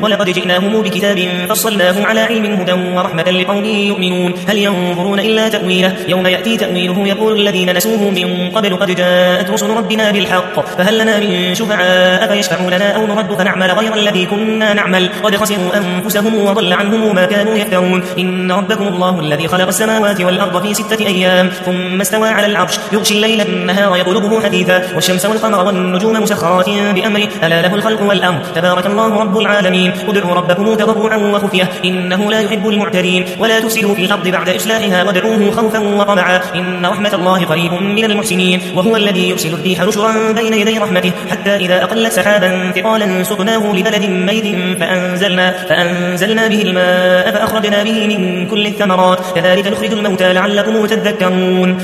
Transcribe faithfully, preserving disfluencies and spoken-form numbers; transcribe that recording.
ولقد جئناهم بكتاب فصلناه على علم هدى ورحمة لقوم يؤمنون هل ينظرون إلا تأويله يوم يأتي تأويله يقول الذين نسوه من قبل قد جاءت رسل ربنا بالحق فهل لنا من شفعاء فيشفعوا لنا أو نرد فنعمل غير الذي كنا نعمل قد خسروا أنفسهم وضل عنهم ما كانوا يفترون إن ربكم الله الذي خلق السماوات والأرض في ستة أيام ثم استوى على العرش يغشي الليل النهار يطلبه حديثا والشمس والقمر والنجوم مسخرات بأمره ألا له الخلق والأمر تبارك الله رب العالمين ادعوا ربكم تضرعا وخفية إنه لا يحب المعتدين ولا تفسدوا في الأرض بعد إصلاحها وادعوه خوفا وطمعا إن رحمة الله قريب من المحسنين وهو الذي يرسل الريح نشرا بين يدي رحمته حتى إذا أقلت سحابا ثقالا سقناه لبلد ميت فأنزلنا, فأنزلنا به الماء فأخرجنا به من كل الثمرات كذلك نخرج الموتى لعلكم تذكرون